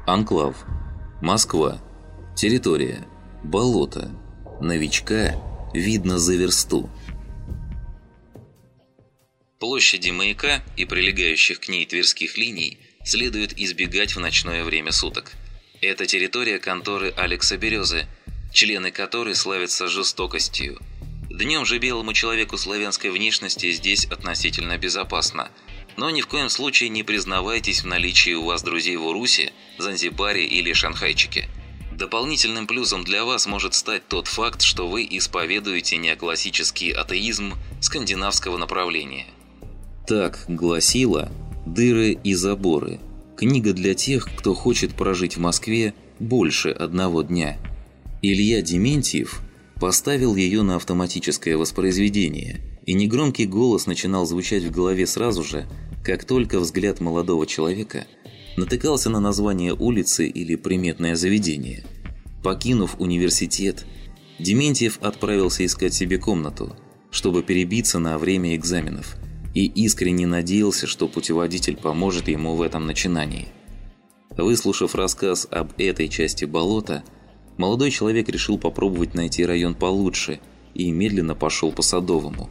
Анклав. Москва. Территория. Болото. Новичка видно за версту. Площади Маяка и прилегающих к ней тверских линий следует избегать в ночное время суток. Это территория конторы Алекса Березы, члены которой славятся жестокостью. Днем же белому человеку славянской внешности здесь относительно безопасно. Но ни в коем случае не признавайтесь в наличии у вас друзей в Урусе, Занзибаре или Шанхайчике. Дополнительным плюсом для вас может стать тот факт, что вы исповедуете неоклассический атеизм скандинавского направления. Так гласила «Дыры и заборы». Книга для тех, кто хочет прожить в Москве больше одного дня. Илья Дементьев поставил ее на автоматическое воспроизведение, и негромкий голос начинал звучать в голове сразу же, как только взгляд молодого человека натыкался на название улицы или приметное заведение. Покинув университет, Дементьев отправился искать себе комнату, чтобы перебиться на время экзаменов, и искренне надеялся, что путеводитель поможет ему в этом начинании. Выслушав рассказ об этой части болота, молодой человек решил попробовать найти район получше и медленно пошел по Садовому.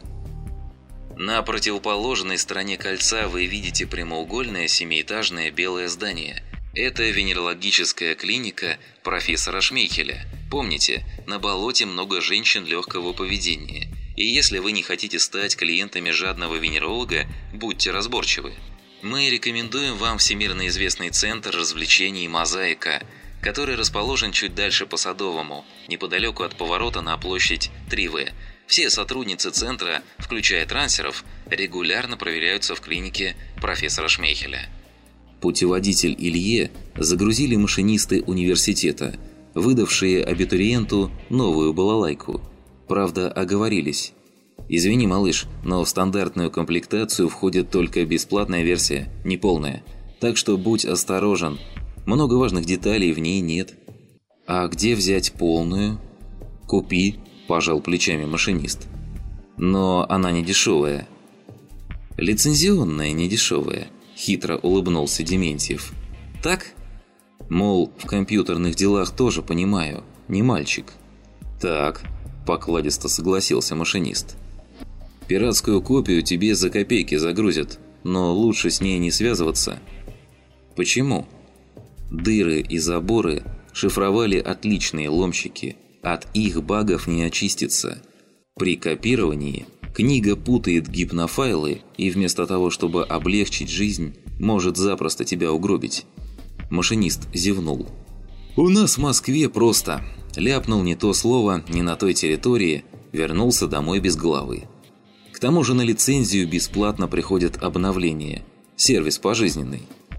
На противоположной стороне кольца вы видите прямоугольное семиэтажное белое здание. Это венерологическая клиника профессора Шмейхеля. Помните, на болоте много женщин легкого поведения. И если вы не хотите стать клиентами жадного венеролога, будьте разборчивы. Мы рекомендуем вам всемирно известный центр развлечений «Мозаика», который расположен чуть дальше по Садовому, неподалеку от поворота на площадь 3В. Все сотрудницы центра, включая трансеров, регулярно проверяются в клинике профессора Шмейхеля. Путеводитель Илье загрузили машинисты университета, выдавшие абитуриенту новую балалайку. Правда, оговорились. «Извини, малыш, но в стандартную комплектацию входит только бесплатная версия, не полная. Так что будь осторожен. Много важных деталей в ней нет». «А где взять полную?» «Купи», – пожал плечами машинист. «Но она не дешевая». «Лицензионная не дешевая», – хитро улыбнулся Дементьев. «Так?» «Мол, в компьютерных делах тоже понимаю, не мальчик». «Так», – покладисто согласился машинист. «Пиратскую копию тебе за копейки загрузят, но лучше с ней не связываться». «Почему?» «Дыры и заборы шифровали отличные ломщики. От их багов не очиститься. При копировании книга путает гипнофайлы и вместо того, чтобы облегчить жизнь, может запросто тебя угробить». Машинист зевнул. «У нас в Москве просто. Ляпнул не то слово, не на той территории, вернулся домой без головы. К тому же на лицензию бесплатно приходят обновления. Сервис пожизненный».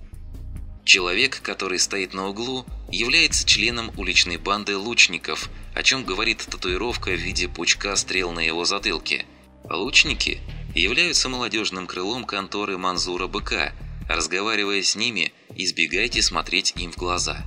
Человек, который стоит на углу, является членом уличной банды лучников, о чем говорит татуировка в виде пучка стрел на его затылке. Лучники являются молодежным крылом конторы Манзура Быка. Разговаривая с ними, избегайте смотреть им в глаза.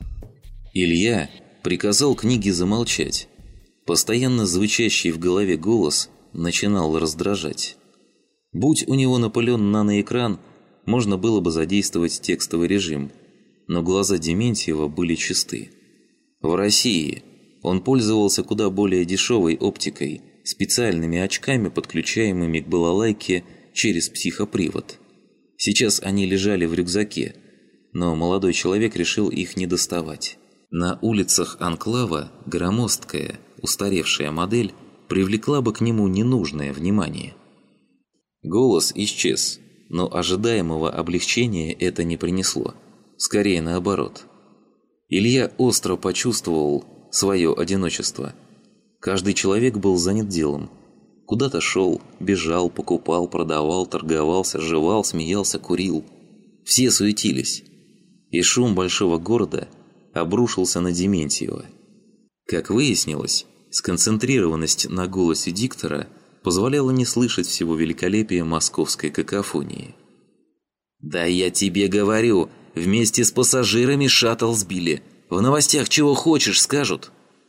Илья приказал книге замолчать. Постоянно звучащий в голове голос начинал раздражать. Будь у него напылен наноэкран, можно было бы задействовать текстовый режим, но глаза Дементьева были чисты. В России он пользовался куда более дешевой оптикой, специальными очками, подключаемыми к балалайке через психопривод. Сейчас они лежали в рюкзаке, но молодой человек решил их не доставать. На улицах анклава громоздкая, устаревшая модель привлекла бы к нему ненужное внимание. Голос исчез. Но ожидаемого облегчения это не принесло. Скорее наоборот. Илья остро почувствовал свое одиночество. Каждый человек был занят делом. Куда-то шел, бежал, покупал, продавал, торговался, жевал, смеялся, курил. Все суетились. И шум большого города обрушился на Дементьева. Как выяснилось, сконцентрированность на голосе диктора позволяло не слышать всего великолепия московской какофонии. «Да я тебе говорю, вместе с пассажирами шаттл сбили. В новостях чего хочешь скажут».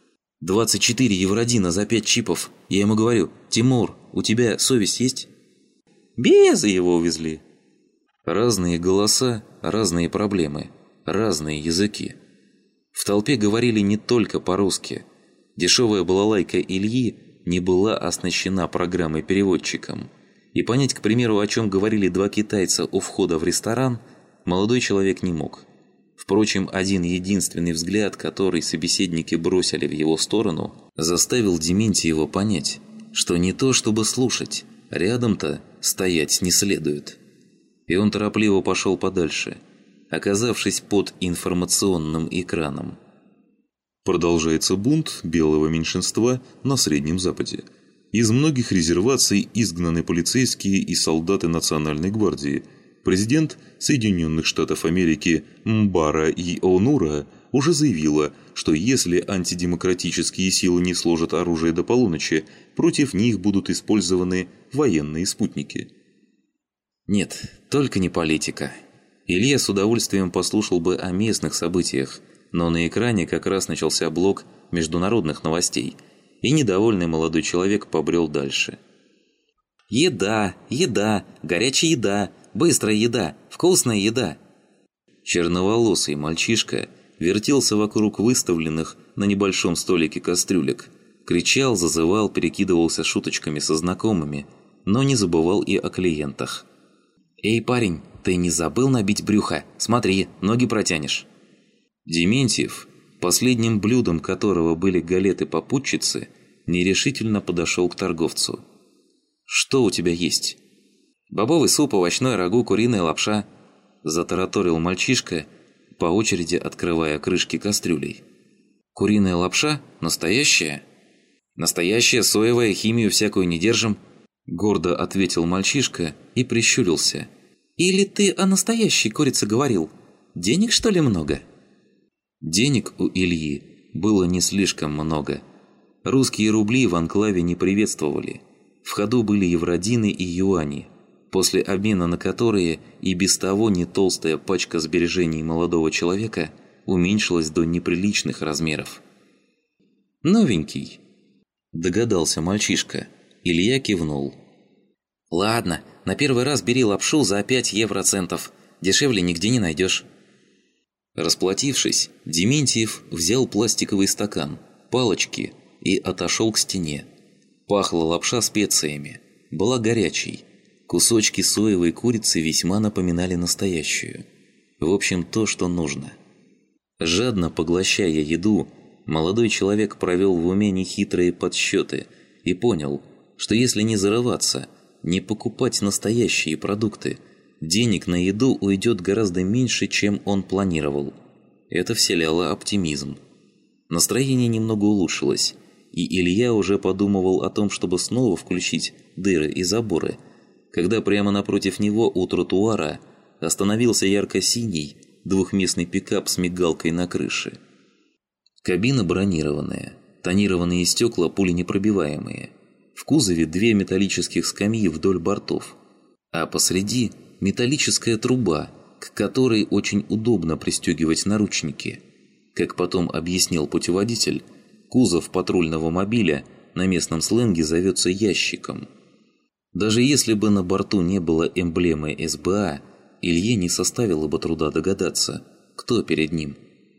24 евродина за 5 чипов. Я ему говорю: «Тимур, у тебя совесть есть?» «Без его увезли». Разные голоса, разные проблемы. разные языки. В толпе говорили не только по-русски. Дешевая балалайка Ильи не была оснащена программой-переводчиком. И понять, к примеру, о чем говорили два китайца у входа в ресторан, молодой человек не мог. Впрочем, один единственный взгляд, который собеседники бросили в его сторону, заставил Дементьева понять, что не то чтобы слушать, рядом-то стоять не следует. И он торопливо пошел подальше, оказавшись под информационным экраном. Продолжается бунт белого меньшинства на Среднем Западе. Из многих резерваций изгнаны полицейские и солдаты Национальной гвардии. Президент Соединенных Штатов Америки Мбара Ионура уже заявила, что если антидемократические силы не сложат оружие до полуночи, против них будут использованы военные спутники. Нет, только не политика. Илья с удовольствием послушал бы о местных событиях, но на экране как раз начался блок международных новостей, и недовольный молодой человек побрел дальше. «Еда, еда, горячая еда, быстрая еда, вкусная еда!» Черноволосый мальчишка вертелся вокруг выставленных на небольшом столике кастрюлек, кричал, зазывал, перекидывался шуточками со знакомыми, но не забывал и о клиентах. «Эй, парень, ты не забыл набить брюхо? Смотри, ноги протянешь!» Дементьев, последним блюдом которого были галеты-попутчицы, нерешительно подошел к торговцу. «Что у тебя есть?» «Бобовый суп, овощной рагу, куриная лапша», – затараторил мальчишка, по очереди открывая крышки кастрюлей. «Куриная лапша? Настоящая?» «Настоящая, соевая, химию всякую не держим», – гордо ответил мальчишка и прищурился. «Или ты о настоящей курице говорил? Денег, что ли, много?» Денег у Ильи было не слишком много. Русские рубли в анклаве не приветствовали. В ходу были евродины и юани, после обмена на которые и без того не толстая пачка сбережений молодого человека уменьшилась до неприличных размеров. «Новенький», – догадался мальчишка. Илья кивнул. «Ладно, на первый раз бери лапшу за 5 евроцентов. Дешевле нигде не найдешь». Расплатившись, Дементьев взял пластиковый стакан, палочки и отошел к стене. Пахла лапша специями, была горячей. Кусочки соевой курицы весьма напоминали настоящую. В общем, то, что нужно. Жадно поглощая еду, молодой человек провел в уме нехитрые подсчеты и понял, что если не зарываться, не покупать настоящие продукты, денег на еду уйдет гораздо меньше, чем он планировал. Это вселяло оптимизм. Настроение немного улучшилось, и Илья уже подумывал о том, чтобы снова включить дыры и заборы, когда прямо напротив него у тротуара остановился ярко-синий двухместный пикап с мигалкой на крыше. Кабина бронированная, тонированные стекла пуленепробиваемые. В кузове 2 металлических скамьи вдоль бортов, а посреди металлическая труба, к которой очень удобно пристегивать наручники. Как потом объяснил путеводитель, кузов патрульного мобиля на местном сленге зовется ящиком. Даже если бы на борту не было эмблемы СБА, Илье не составило бы труда догадаться, кто перед ним.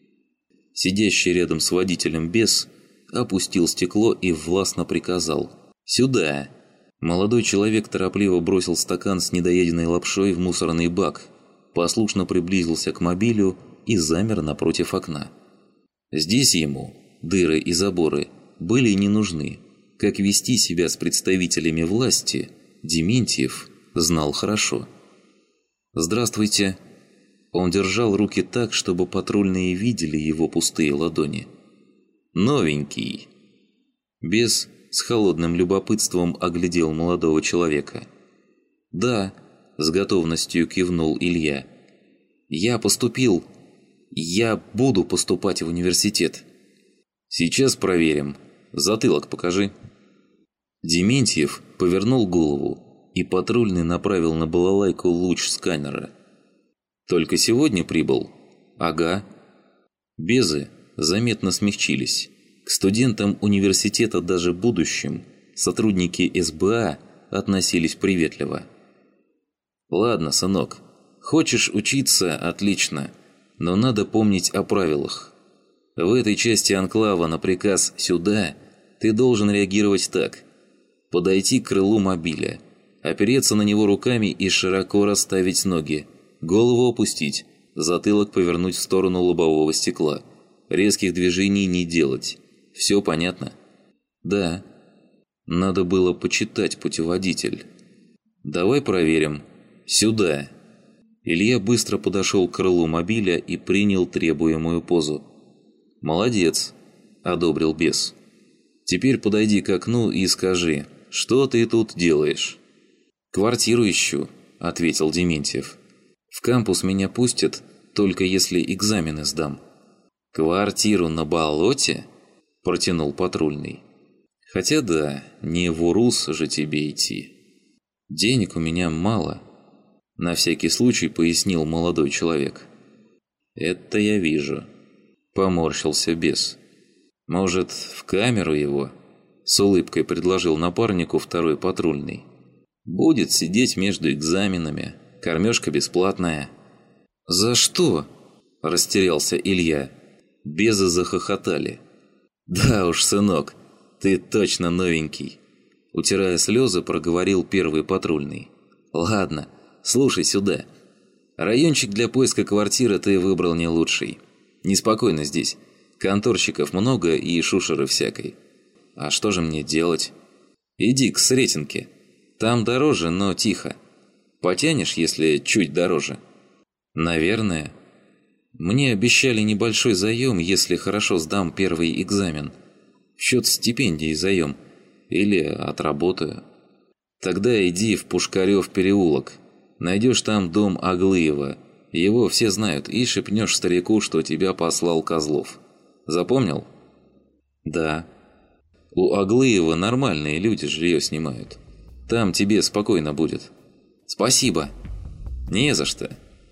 Сидящий рядом с водителем бес опустил стекло и властно приказал «Сюда!». Молодой человек торопливо бросил стакан с недоеденной лапшой в мусорный бак, послушно приблизился к мобилю и замер напротив окна. Здесь ему дыры и заборы были не нужны. Как вести себя с представителями власти, Дементьев знал хорошо. «Здравствуйте!» Он держал руки так, чтобы патрульные видели его пустые ладони. «Новенький!» Бес с холодным любопытством оглядел молодого человека. «Да», – с готовностью кивнул Илья. «Я поступил. Я буду поступать в университет». «Сейчас проверим. Затылок покажи». Дементьев повернул голову, и патрульный направил на балалайку луч сканера. «Только сегодня прибыл?» «Ага». Безы заметно смягчились. К студентам университета, даже будущим, сотрудники СБА относились приветливо. «Ладно, сынок, хочешь учиться – отлично. Но надо помнить о правилах. В этой части анклава на приказ «сюда» ты должен реагировать так. Подойти к крылу мобиля, опереться на него руками и широко расставить ноги, голову опустить, затылок повернуть в сторону лобового стекла. Резких движений не делать. Все понятно? Да. Надо было почитать путеводитель. Давай проверим. Сюда. Илья быстро подошел к крылу мобиля и принял требуемую позу. «Молодец», – одобрил бес. «Теперь подойди к окну и скажи, что ты тут делаешь?» «Квартиру ищу», – ответил Дементьев. «В кампус меня пустят, только если экзамены сдам». «Квартиру на болоте?» – протянул патрульный. «Хотя да, не в УРУС же тебе идти. Денег у меня мало», – на всякий случай пояснил молодой человек. «Это я вижу», – поморщился бес. «Может, в камеру его?» – с улыбкой предложил напарнику второй патрульный. «Будет сидеть между экзаменами, кормежка бесплатная». «За что?» – растерялся Илья. Безы захохотали. «Да уж, сынок, ты точно новенький», – утирая слезы, проговорил первый патрульный. «Ладно, слушай сюда. Райончик для поиска квартиры ты выбрал не лучший. Неспокойно здесь. Конторщиков много и шушеры всякой. А что же мне делать? Иди к Сретенке. Там дороже, но тихо. Потянешь, если чуть дороже?» «Наверное. Мне обещали небольшой заем, если хорошо сдам первый экзамен. В счет стипендии заем. Или отработаю. Тогда иди в Пушкарев переулок. Найдешь там дом Аглыева. Его все знают, и шепнешь старику, что тебя послал Козлов. Запомнил?» «Да. У Аглыева нормальные люди жилье снимают. Там тебе спокойно будет». «Спасибо». «Не за что».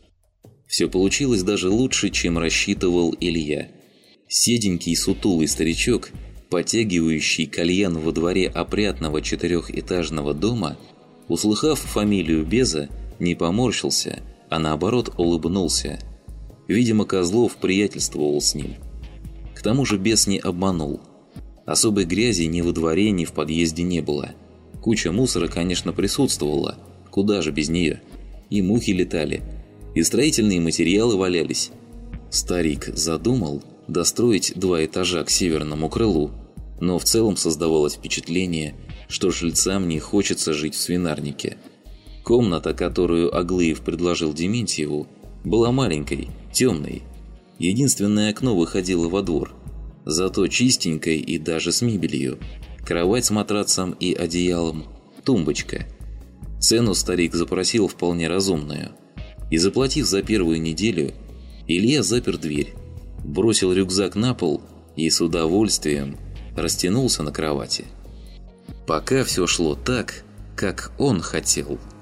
Все получилось даже лучше, чем рассчитывал Илья. Седенький сутулый старичок, потягивающий кальян во дворе опрятного четырехэтажного дома, услыхав фамилию Беза, не поморщился, а наоборот улыбнулся. Видимо, Козлов приятельствовал с ним. К тому же бес не обманул. Особой грязи ни во дворе, ни в подъезде не было. Куча мусора, конечно, присутствовала. Куда же без нее? И мухи летали, и строительные материалы валялись. Старик задумал достроить 2 этажа к северному крылу, но в целом создавалось впечатление, что жильцам не хочется жить в свинарнике. Комната, которую Аглыев предложил Дементьеву, была маленькой, темной. Единственное окно выходило во двор, зато чистенькой и даже с мебелью. Кровать с матрацем и одеялом, тумбочка. Цену старик запросил вполне разумную. И заплатив за первую неделю, Илья запер дверь, бросил рюкзак на пол и с удовольствием растянулся на кровати. Пока все шло так, как он хотел.